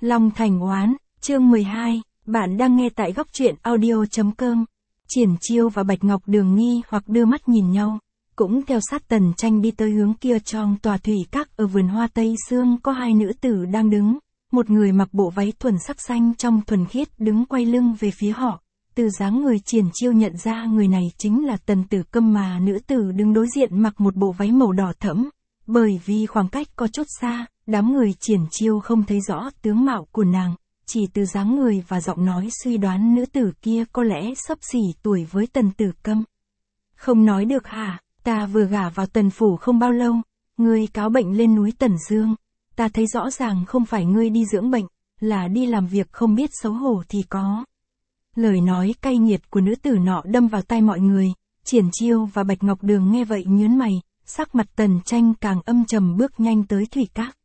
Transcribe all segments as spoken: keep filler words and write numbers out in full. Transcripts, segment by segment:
Long Thành Oán, chương mười hai, bạn đang nghe tại góc truyện audio chấm com. Triển Chiêu và Bạch Ngọc Đường nghi hoặc đưa mắt nhìn nhau, cũng theo sát Tần Tranh đi tới hướng kia. Trong tòa thủy các ở vườn hoa Tây Sương có hai nữ tử đang đứng, một người mặc bộ váy thuần sắc xanh trong thuần khiết đứng quay lưng về phía họ. Từ dáng người Triển Chiêu nhận ra người này chính là Tần Tử Câm, mà nữ tử đứng đối diện mặc một bộ váy màu đỏ thẫm. Bởi vì khoảng cách có chút xa, đám người Triển Chiêu không thấy rõ tướng mạo của nàng, chỉ từ dáng người và giọng nói suy đoán nữ tử kia có lẽ xấp xỉ tuổi với Tần Tử Câm. Không nói được hả, ta vừa gả vào Tần phủ không bao lâu, ngươi cáo bệnh lên núi Tần Dương, ta thấy rõ ràng không phải ngươi đi dưỡng bệnh, là đi làm việc không biết xấu hổ thì có. Lời nói cay nghiệt của nữ tử nọ đâm vào tai mọi người, Triển Chiêu và Bạch Ngọc Đường nghe vậy nhướng mày, sắc mặt Tần Tranh càng âm trầm, bước nhanh tới thủy các.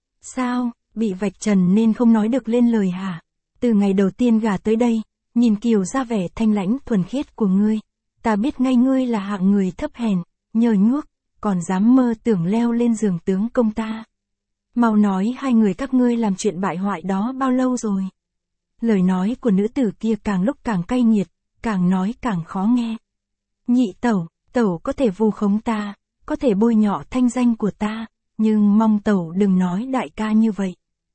Sao, bị vạch trần nên không nói được lên lời hả? Từ ngày đầu tiên gả tới đây, nhìn kiểu ra vẻ thanh lãnh thuần khiết của ngươi, ta biết ngay ngươi là hạng người thấp hèn, nhờ nhuốc, còn dám mơ tưởng leo lên giường tướng công ta. Mau nói hai người các ngươi làm chuyện bại hoại đó bao lâu rồi? Lời nói của nữ tử kia càng lúc càng cay nghiệt, càng nói càng khó nghe. Nhị tẩu, tẩu có thể vu khống ta, có thể bôi nhọ thanh danh của ta, nhưng mong tẩu đừng nói đại ca như vậy.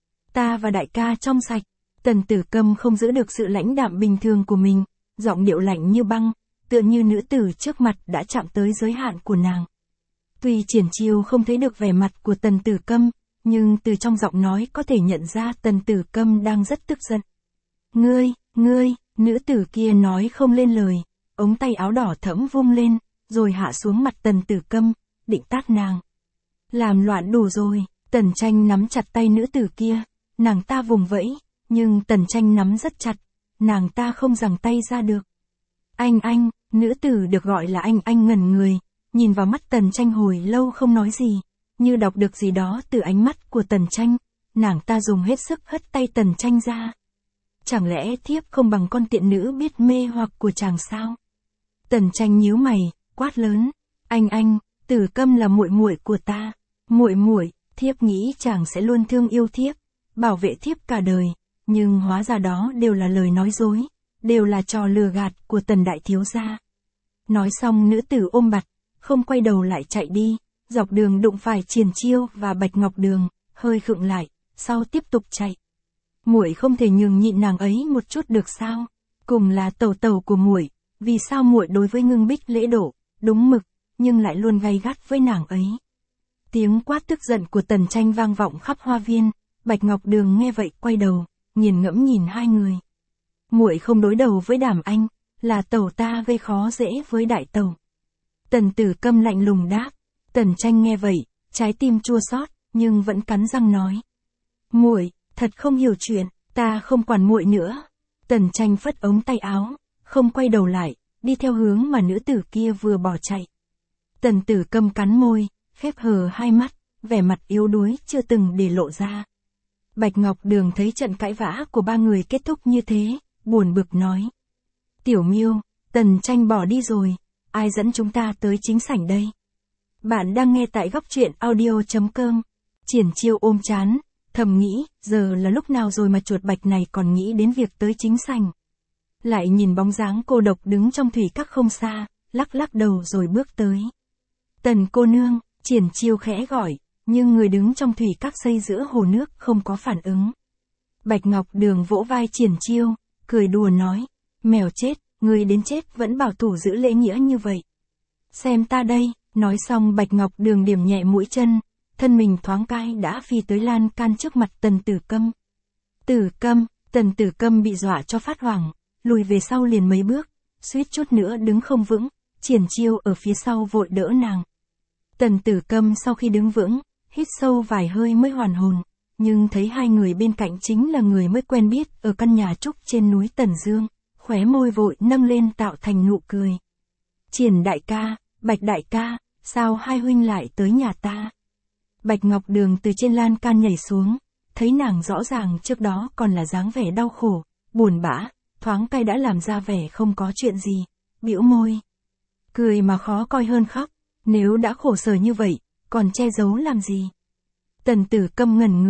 Ta và đại ca trong sạch. Tần Tử Câm không giữ được sự lãnh đạm bình thường của mình, giọng điệu lạnh như băng, tựa như nữ tử trước mặt đã chạm tới giới hạn của nàng. Tuy Triển Chiêu không thấy được vẻ mặt của Tần Tử Câm, nhưng từ trong giọng nói có thể nhận ra Tần Tử Câm đang rất tức giận. Ngươi, ngươi, nữ tử kia nói không lên lời, ống tay áo đỏ thẫm vung lên, rồi hạ xuống mặt Tần Tử Câm, định tát nàng. Làm loạn đủ rồi, Tần Tranh nắm chặt tay nữ tử kia, nàng ta vùng vẫy, nhưng Tần Tranh nắm rất chặt, nàng ta không giằng tay ra được. Anh anh, nữ tử được gọi là anh anh ngẩn người, nhìn vào mắt Tần Tranh hồi lâu không nói gì, như đọc được gì đó từ ánh mắt của Tần Tranh, nàng ta dùng hết sức hất tay Tần Tranh ra. Chẳng lẽ thiếp không bằng con tiện nữ biết mê hoặc của chàng sao? Tần Tranh nhíu mày, quát lớn, anh anh, Tử Câm là muội muội của ta, muội muội, thiếp nghĩ chàng sẽ luôn thương yêu thiếp, bảo vệ thiếp cả đời, nhưng hóa ra đó đều là lời nói dối, đều là trò lừa gạt của Tần đại thiếu gia. Nói xong nữ tử ôm bặt, không quay đầu lại chạy đi, dọc đường đụng phải Triển Chiêu và Bạch Ngọc Đường, hơi khựng lại, sau tiếp tục chạy. Muội không thể nhường nhịn nàng ấy một chút được sao? Cùng là tẩu tẩu của muội, vì sao muội đối với Ngưng Bích lễ độ, đúng mực, nhưng lại luôn gay gắt với nàng ấy? Tiếng quát tức giận của Tần Tranh vang vọng khắp hoa viên, Bạch Ngọc Đường nghe vậy quay đầu, nghiền ngẫm nhìn hai người. Muội không đối đầu với Đàm Anh, là tẩu ta gây khó dễ với đại tẩu. Tần Tử Câm lạnh lùng đáp. Tần Tranh nghe vậy, trái tim chua xót, nhưng vẫn cắn răng nói: "Muội, thật không hiểu chuyện, ta không quản muội nữa." Tần Tranh phất ống tay áo, không quay đầu lại, đi theo hướng mà nữ tử kia vừa bỏ chạy. Tần Tử Câm cắn môi, khép hờ hai mắt, vẻ mặt yếu đuối chưa từng để lộ ra. Bạch Ngọc Đường thấy trận cãi vã của ba người kết thúc như thế, buồn bực nói: "Tiểu Miêu, Tần Tranh bỏ đi rồi, ai dẫn chúng ta tới chính sảnh đây?" Bạn đang nghe tại góc truyện audio chấm com. Triển Chiêu ôm trán, thầm nghĩ, giờ là lúc nào rồi mà chuột bạch này còn nghĩ đến việc tới chính sảnh. Lại nhìn bóng dáng cô độc đứng trong thủy các không xa, lắc lắc đầu rồi bước tới. "Tần cô nương," Triển Chiêu khẽ gọi, nhưng người đứng trong thủy các xây giữa hồ nước không có phản ứng. Bạch Ngọc Đường vỗ vai Triển Chiêu, cười đùa nói: "Mèo chết, người đến chết vẫn bảo thủ giữ lễ nghĩa như vậy. Xem ta đây." Nói xong Bạch Ngọc Đường điểm nhẹ mũi chân, thân mình thoáng cai đã phi tới lan can trước mặt Tần Tử Câm. "Tử Câm," Tần Tử Câm bị dọa cho phát hoảng, lùi về sau liền mấy bước, suýt chút nữa đứng không vững, Triển Chiêu ở phía sau vội đỡ nàng. Tần Tử Câm sau khi đứng vững, hít sâu vài hơi mới hoàn hồn, nhưng thấy hai người bên cạnh chính là người mới quen biết ở căn nhà trúc trên núi Tần Dương, khóe môi vội nâng lên tạo thành nụ cười. "Triển đại ca, Bạch đại ca, sao hai huynh lại tới nhà ta?" Bạch Ngọc Đường từ trên lan can nhảy xuống, thấy nàng rõ ràng trước đó còn là dáng vẻ đau khổ, buồn bã, thoáng cay đã làm ra vẻ không có chuyện gì, bĩu môi. Cười mà khó coi hơn khóc, nếu đã khổ sở như vậy, còn che giấu làm gì? Tần Tử Câm ngẩn người,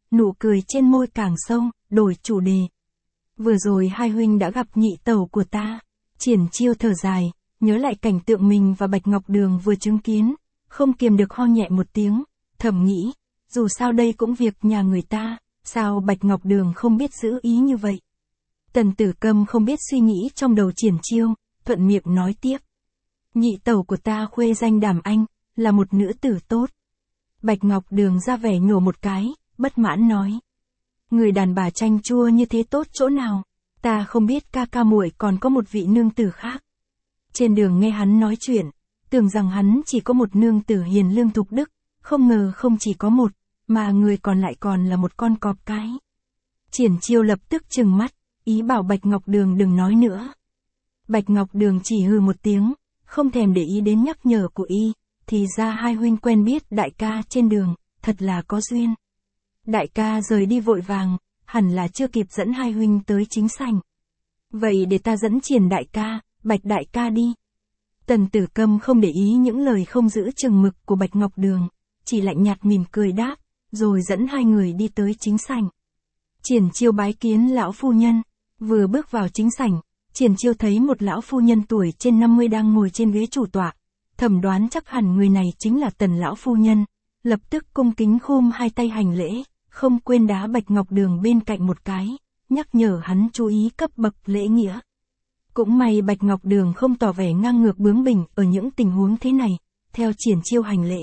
nụ cười trên môi càng sâu, đổi chủ đề. Vừa rồi hai huynh đã gặp nhị tẩu của ta. Triển Chiêu thở dài, nhớ lại cảnh tượng mình và Bạch Ngọc Đường vừa chứng kiến, không kiềm được ho nhẹ một tiếng, thầm nghĩ, dù sao đây cũng việc nhà người ta, sao Bạch Ngọc Đường không biết giữ ý như vậy. Tần Tử Câm không biết suy nghĩ trong đầu Triển Chiêu, thuận miệng nói tiếp. Nhị tẩu của ta khuê danh Đàm Anh, là một nữ tử tốt. Bạch Ngọc Đường ra vẻ nhổ một cái, bất mãn nói. Người đàn bà chanh chua như thế tốt chỗ nào, ta không biết ca ca muội còn có một vị nương tử khác. Trên đường nghe hắn nói chuyện, tưởng rằng hắn chỉ có một nương tử hiền lương thục đức, không ngờ không chỉ có một, mà người còn lại còn là một con cọp cái. Triển Chiêu lập tức trừng mắt, ý bảo Bạch Ngọc Đường đừng nói nữa. Bạch Ngọc Đường chỉ hừ một tiếng, không thèm để ý đến nhắc nhở của y, thì ra hai huynh quen biết đại ca trên đường, thật là có duyên. Đại ca rời đi vội vàng, hẳn là chưa kịp dẫn hai huynh tới chính sảnh. Vậy để ta dẫn Triển đại ca, Bạch đại ca đi. Tần Tử Câm không để ý những lời không giữ chừng mực của Bạch Ngọc Đường, chỉ lạnh nhạt mỉm cười đáp, rồi dẫn hai người đi tới chính sảnh. Triển Chiêu bái kiến lão phu nhân, vừa bước vào chính sảnh, Triển Chiêu thấy một lão phu nhân tuổi trên năm mươi đang ngồi trên ghế chủ tọa, thẩm đoán chắc hẳn người này chính là Tần lão phu nhân, lập tức cung kính khum hai tay hành lễ, không quên đá Bạch Ngọc Đường bên cạnh một cái, nhắc nhở hắn chú ý cấp bậc lễ nghĩa. Cũng may Bạch Ngọc Đường không tỏ vẻ ngang ngược bướng bỉnh ở những tình huống thế này, theo Triển Chiêu hành lễ.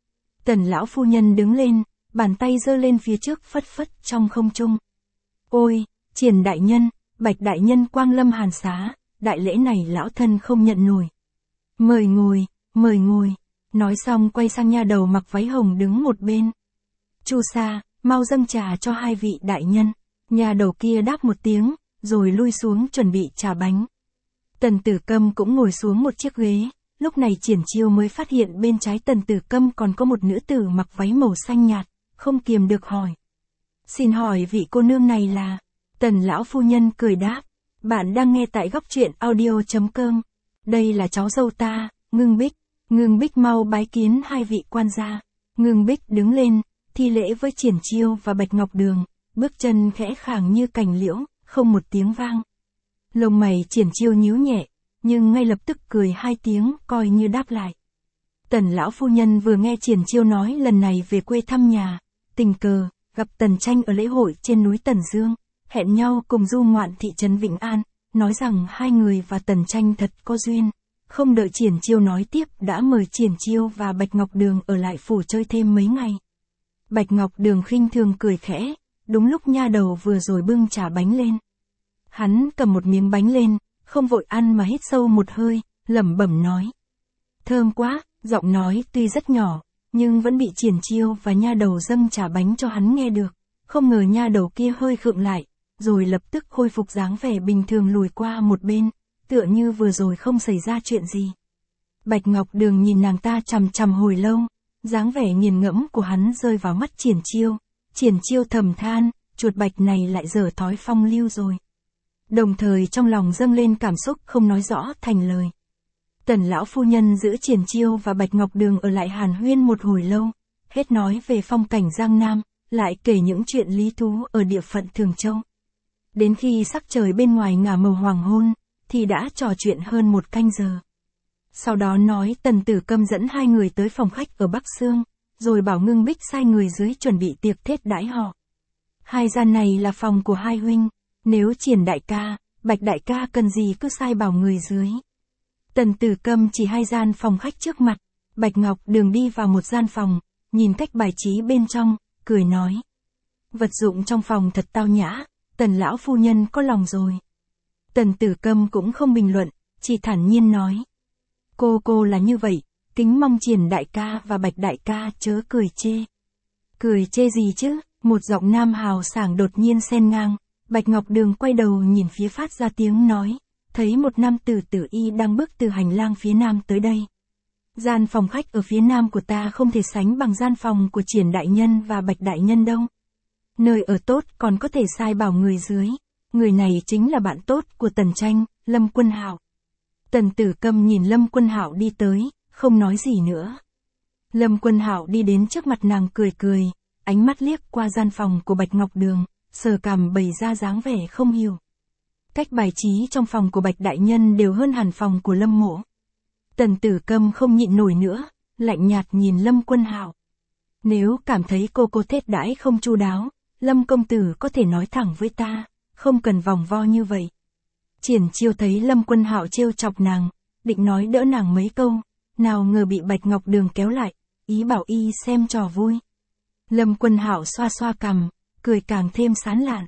Tần lão phu nhân đứng lên, bàn tay giơ lên phía trước phất phất trong không trung. Ôi, Triển đại nhân, Bạch đại nhân quang lâm hàn xá, đại lễ này lão thân không nhận nổi. Mời ngồi, mời ngồi. Nói xong quay sang nha đầu mặc váy hồng đứng một bên. Chu Sa, mau dâng trà cho hai vị đại nhân. Nha đầu kia đáp một tiếng, rồi lui xuống chuẩn bị trà bánh. Tần Tử Câm cũng ngồi xuống một chiếc ghế, lúc này Triển Chiêu mới phát hiện bên trái Tần Tử Câm còn có một nữ tử mặc váy màu xanh nhạt, không kiềm được hỏi. Xin hỏi vị cô nương này là... Tần lão phu nhân cười đáp, bạn đang nghe tại góc truyện audio chấm com. Đây là cháu dâu ta, Ngưng Bích. Ngưng Bích mau bái kiến hai vị quan gia. Ngưng Bích đứng lên, thi lễ với Triển Chiêu và Bạch Ngọc Đường, bước chân khẽ khàng như cành liễu, không một tiếng vang. Lông mày Triển Chiêu nhíu nhẹ, nhưng ngay lập tức cười hai tiếng, coi như đáp lại. Tần lão phu nhân vừa nghe Triển Chiêu nói lần này về quê thăm nhà, tình cờ gặp Tần Tranh ở lễ hội trên núi Tần Dương, hẹn nhau cùng du ngoạn thị trấn Vĩnh An, nói rằng hai người và Tần Tranh thật có duyên. Không đợi Triển Chiêu nói tiếp đã mời Triển Chiêu và Bạch Ngọc Đường ở lại phủ chơi thêm mấy ngày. Bạch Ngọc Đường khinh thường cười khẽ, đúng lúc nha đầu vừa rồi bưng trà bánh lên. Hắn cầm một miếng bánh lên, không vội ăn mà hít sâu một hơi, lẩm bẩm nói. Thơm quá, giọng nói tuy rất nhỏ, nhưng vẫn bị Triển Chiêu và nha đầu dâng trà bánh cho hắn nghe được. Không ngờ nha đầu kia hơi khựng lại, rồi lập tức khôi phục dáng vẻ bình thường lùi qua một bên, tựa như vừa rồi không xảy ra chuyện gì. Bạch Ngọc Đường nhìn nàng ta chằm chằm hồi lâu, dáng vẻ nghiền ngẫm của hắn rơi vào mắt Triển Chiêu. Triển Chiêu thầm than, chuột bạch này lại dở thói phong lưu rồi. Đồng thời trong lòng dâng lên cảm xúc không nói rõ thành lời. Tần lão phu nhân giữ Triển Chiêu và Bạch Ngọc Đường ở lại hàn huyên một hồi lâu, hết nói về phong cảnh Giang Nam, lại kể những chuyện lý thú ở địa phận Thường Châu. Đến khi sắc trời bên ngoài ngả màu hoàng hôn, thì đã trò chuyện hơn một canh giờ. Sau đó nói Tần Tử Câm dẫn hai người tới phòng khách ở Bắc Sương, rồi bảo Ngưng Bích sai người dưới chuẩn bị tiệc thết đãi họ. Hai gian này là phòng của hai huynh, nếu Triển đại ca, Bạch đại ca cần gì cứ sai bảo người dưới. Tần Tử Câm chỉ hai gian phòng khách trước mặt, Bạch Ngọc Đường đi vào một gian phòng, nhìn cách bài trí bên trong, cười nói. Vật dụng trong phòng thật tao nhã, Tần lão phu nhân có lòng rồi. Tần Tử Câm cũng không bình luận, chỉ thản nhiên nói. Cô cô là như vậy, kính mong Triển đại ca và Bạch đại ca chớ cười chê. Cười chê gì chứ, một giọng nam hào sảng đột nhiên xen ngang, Bạch Ngọc Đường quay đầu nhìn phía phát ra tiếng nói, thấy một nam tử tử y đang bước từ hành lang phía nam tới đây. Gian phòng khách ở phía nam của ta không thể sánh bằng gian phòng của Triển đại nhân và Bạch đại nhân đâu. Nơi ở tốt còn có thể sai bảo người dưới. Người này chính là bạn tốt của Tần Tranh, Lâm Quân Hạo. Tần Tử Câm nhìn Lâm Quân Hạo đi tới, không nói gì nữa. Lâm Quân Hạo đi đến trước mặt nàng cười cười, ánh mắt liếc qua gian phòng của Bạch Ngọc Đường, sờ cằm bày ra dáng vẻ không hiểu. Cách bài trí trong phòng của Bạch đại nhân đều hơn hẳn phòng của Lâm Mỗ. Tần Tử Câm không nhịn nổi nữa, lạnh nhạt nhìn Lâm Quân Hạo. Nếu cảm thấy cô cô thết đãi không chu đáo, Lâm công tử có thể nói thẳng với ta, không cần vòng vo như vậy. Triển Chiêu thấy Lâm Quân Hạo trêu chọc nàng, định nói đỡ nàng mấy câu, nào ngờ bị Bạch Ngọc Đường kéo lại, ý bảo y xem trò vui. Lâm Quân Hạo xoa xoa cằm, cười càng thêm sán lạn.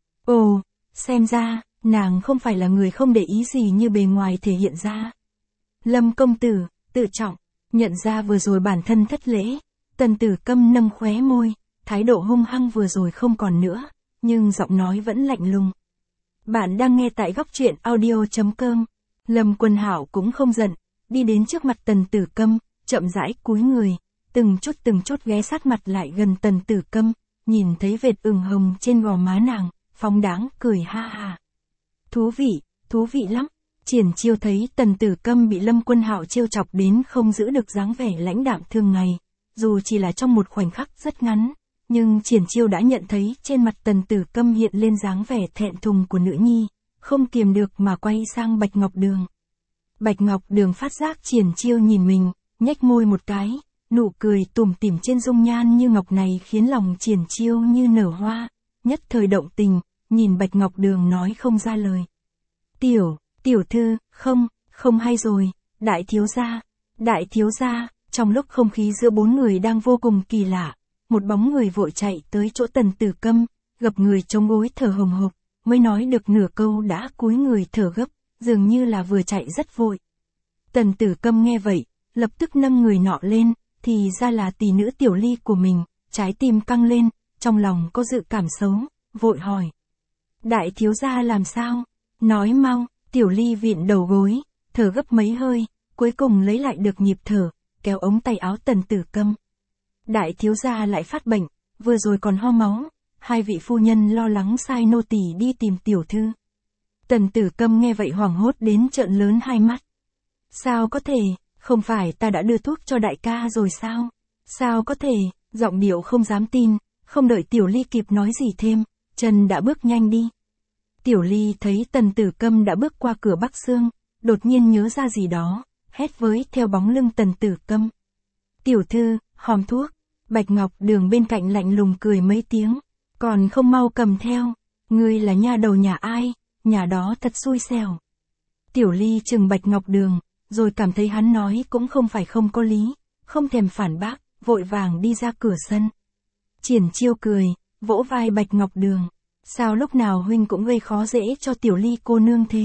Ồ, xem ra, nàng không phải là người không để ý gì như bề ngoài thể hiện ra. Lâm công tử, tự trọng, nhận ra vừa rồi bản thân thất lễ, Tần Tử Câm nâng khóe môi, thái độ hung hăng vừa rồi không còn nữa, nhưng giọng nói vẫn lạnh lùng. Bạn đang nghe tại góc truyện audio chấm com. Lâm Quân Hạo cũng không giận, đi đến trước mặt Tần Tử Câm, chậm rãi cúi người, từng chút từng chút ghé sát mặt lại gần Tần Tử Câm, nhìn thấy vệt ửng hồng trên gò má nàng, phóng đáng cười ha ha. Thú vị, thú vị lắm. Triển Chiêu thấy Tần Tử Câm bị Lâm Quân Hạo trêu chọc đến không giữ được dáng vẻ lãnh đạm thường ngày, dù chỉ là trong một khoảnh khắc rất ngắn, nhưng Triển Chiêu đã nhận thấy trên mặt Tần Tử Câm hiện lên dáng vẻ thẹn thùng của nữ nhi, không kiềm được mà quay sang Bạch Ngọc Đường. Bạch Ngọc Đường phát giác Triển Chiêu nhìn mình, nhếch môi một cái, nụ cười tủm tỉm trên dung nhan như ngọc này khiến lòng Triển Chiêu như nở hoa, nhất thời động tình, nhìn Bạch Ngọc Đường nói không ra lời. Tiểu, tiểu thư, không, không hay rồi, đại thiếu gia, đại thiếu gia, trong lúc không khí giữa bốn người đang vô cùng kỳ lạ, một bóng người vội chạy tới chỗ Tần Tử Câm, gập người chống gối thở hồng hộc, mới nói được nửa câu đã cúi người thở gấp, dường như là vừa chạy rất vội. Tần Tử Câm nghe vậy, lập tức nâng người nọ lên, thì ra là tỷ nữ Tiểu Ly của mình, trái tim căng lên, trong lòng có dự cảm xấu, vội hỏi. Đại thiếu gia làm sao? Nói mau. Tiểu Ly vịn đầu gối, thở gấp mấy hơi, cuối cùng lấy lại được nhịp thở, kéo ống tay áo Tần Tử Câm. Đại thiếu gia lại phát bệnh, vừa rồi còn ho máu, hai vị phu nhân lo lắng sai nô tỳ đi tìm tiểu thư. Tần Tử Câm nghe vậy hoảng hốt đến trợn lớn hai mắt. Sao có thể, không phải ta đã đưa thuốc cho đại ca rồi sao? Sao có thể, giọng điệu không dám tin, không đợi Tiểu Ly kịp nói gì thêm, chân đã bước nhanh đi. Tiểu Ly thấy Tần Tử Câm đã bước qua cửa Bắc Sương, đột nhiên nhớ ra gì đó, hét với theo bóng lưng Tần Tử Câm. Tiểu thư, hòm thuốc. Bạch Ngọc Đường bên cạnh lạnh lùng cười mấy tiếng, còn không mau cầm theo, ngươi là nha đầu nhà ai, nhà đó thật xui xẻo. Tiểu Ly chừng Bạch Ngọc Đường, rồi cảm thấy hắn nói cũng không phải không có lý, không thèm phản bác, vội vàng đi ra cửa sân. Triển Chiêu cười, vỗ vai Bạch Ngọc Đường. Sao lúc nào huynh cũng gây khó dễ cho Tiểu Ly cô nương thế?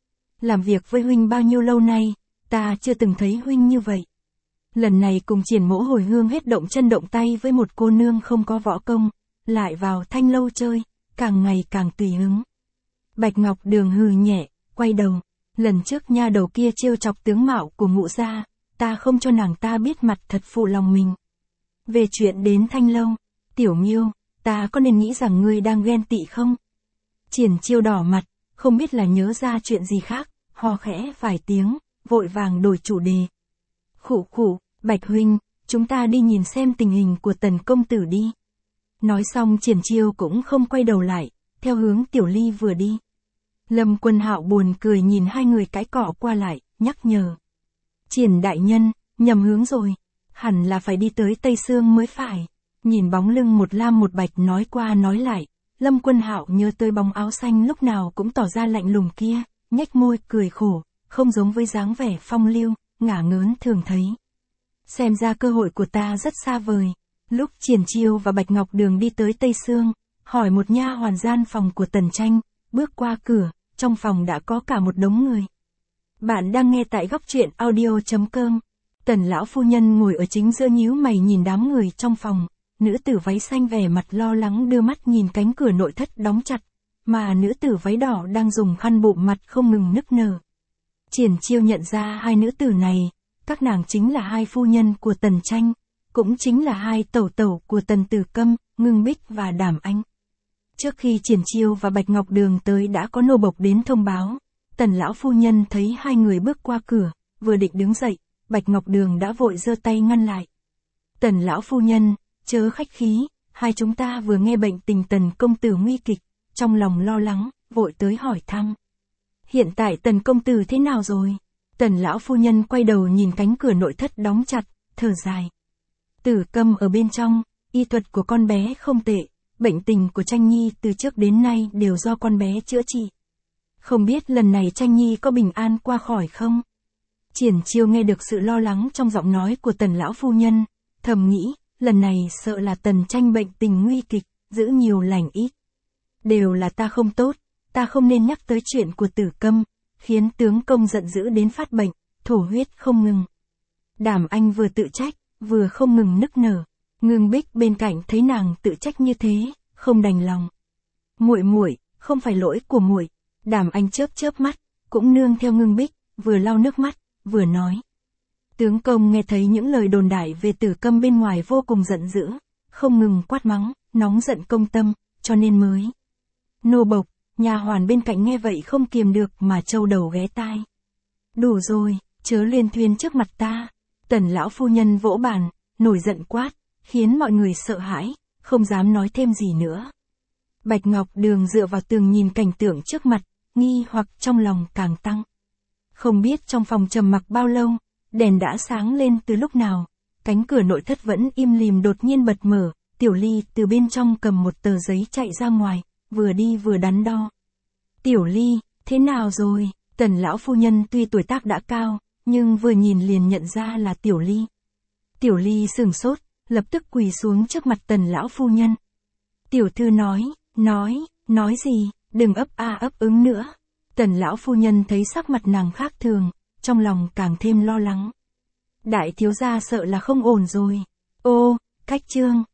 Làm việc với huynh bao nhiêu lâu nay, ta chưa từng thấy huynh như vậy. Lần này cùng Triển Mỗ hồi hương hết động chân động tay với một cô nương không có võ công, lại vào Thanh lâu chơi, càng ngày càng tùy hứng. Bạch Ngọc Đường hừ nhẹ, quay đầu, lần trước nha đầu kia trêu chọc tướng mạo của Ngũ gia, ta không cho nàng ta biết mặt thật phụ lòng mình. Về chuyện đến Thanh lâu, Tiểu Miêu, ta có nên nghĩ rằng ngươi đang ghen tị không? Triển Chiêu đỏ mặt, không biết là nhớ ra chuyện gì khác, ho khẽ vài tiếng, vội vàng đổi chủ đề. Khụ khụ, Bạch huynh, chúng ta đi nhìn xem tình hình của Tần công tử đi. Nói xong Triển Chiêu cũng không quay đầu lại, theo hướng Tiểu Ly vừa đi. Lâm Quân Hạo buồn cười nhìn hai người cãi cọ qua lại, nhắc nhở. Triển đại nhân, nhầm hướng rồi, hẳn là phải đi tới Tây Sương mới phải. Nhìn bóng lưng một lam một bạch nói qua nói lại, Lâm Quân Hạo nhớ tới bóng áo xanh lúc nào cũng tỏ ra lạnh lùng kia, nhếch môi cười khổ, không giống với dáng vẻ phong lưu, ngả ngớn thường thấy. Xem ra cơ hội của ta rất xa vời. Lúc Triển Chiêu và Bạch Ngọc Đường đi tới Tây Sương, hỏi một nha hoàn gian phòng của Tần Tranh, bước qua cửa, trong phòng đã có cả một đống người. Bạn đang nghe tại góc truyện audio chấm com. Tần lão phu nhân ngồi ở chính giữa nhíu mày nhìn đám người trong phòng. Nữ tử váy xanh vẻ mặt lo lắng đưa mắt nhìn cánh cửa nội thất đóng chặt, mà nữ tử váy đỏ đang dùng khăn bụm mặt không ngừng nức nở. Triển Chiêu nhận ra hai nữ tử này, các nàng chính là hai phu nhân của Tần Tranh, cũng chính là hai tẩu tẩu của Tần Tử Câm, Ngưng Bích và Đảm Anh. Trước khi Triển Chiêu và Bạch Ngọc Đường tới đã có nô bộc đến thông báo, Tần lão phu nhân thấy hai người bước qua cửa, vừa định đứng dậy, Bạch Ngọc Đường đã vội giơ tay ngăn lại. Tần lão phu nhân, chớ khách khí, hai chúng ta vừa nghe bệnh tình Tần công tử nguy kịch, trong lòng lo lắng, vội tới hỏi thăm. Hiện tại Tần công tử thế nào rồi? Tần lão phu nhân quay đầu nhìn cánh cửa nội thất đóng chặt, thở dài. Tử Câm ở bên trong, y thuật của con bé không tệ, bệnh tình của Tranh Nhi từ trước đến nay đều do con bé chữa trị. Không biết lần này Tranh Nhi có bình an qua khỏi không? Triển Chiêu nghe được sự lo lắng trong giọng nói của Tần lão phu nhân, thầm nghĩ, lần này sợ là Tần Tranh bệnh tình nguy kịch, giữ nhiều lành ít. Đều là ta không tốt, ta không nên nhắc tới chuyện của Tử Câm, khiến tướng công giận dữ đến phát bệnh, thổ huyết không ngừng. Đàm Anh vừa tự trách, vừa không ngừng nức nở. Ngưng Bích bên cạnh thấy nàng tự trách như thế, không đành lòng. Muội muội, không phải lỗi của muội. Đàm Anh chớp chớp mắt, cũng nương theo Ngưng Bích, vừa lau nước mắt, vừa nói. Tướng công nghe thấy những lời đồn đại về Tử Câm bên ngoài vô cùng giận dữ, không ngừng quát mắng, nóng giận công tâm, cho nên mới. Nô bộc, nhà hoàn bên cạnh nghe vậy không kiềm được mà trâu đầu ghé tai. Đủ rồi, chớ liên thuyên trước mặt ta. Tần lão phu nhân vỗ bàn, nổi giận quát, khiến mọi người sợ hãi, không dám nói thêm gì nữa. Bạch Ngọc Đường dựa vào tường nhìn cảnh tượng trước mặt, nghi hoặc trong lòng càng tăng. Không biết trong phòng trầm mặc bao lâu, đèn đã sáng lên từ lúc nào, cánh cửa nội thất vẫn im lìm đột nhiên bật mở, Tiểu Ly từ bên trong cầm một tờ giấy chạy ra ngoài, vừa đi vừa đắn đo. Tiểu Ly, thế nào rồi? Tần lão phu nhân tuy tuổi tác đã cao, nhưng vừa nhìn liền nhận ra là Tiểu Ly. Tiểu Ly sửng sốt, lập tức quỳ xuống trước mặt Tần lão phu nhân. Tiểu thư nói, nói, nói gì, đừng ấp a ấp ứng nữa. Tần lão phu nhân thấy sắc mặt nàng khác thường, trong lòng càng thêm lo lắng. Đại thiếu gia sợ là không ổn rồi. Ô, Cách Trương,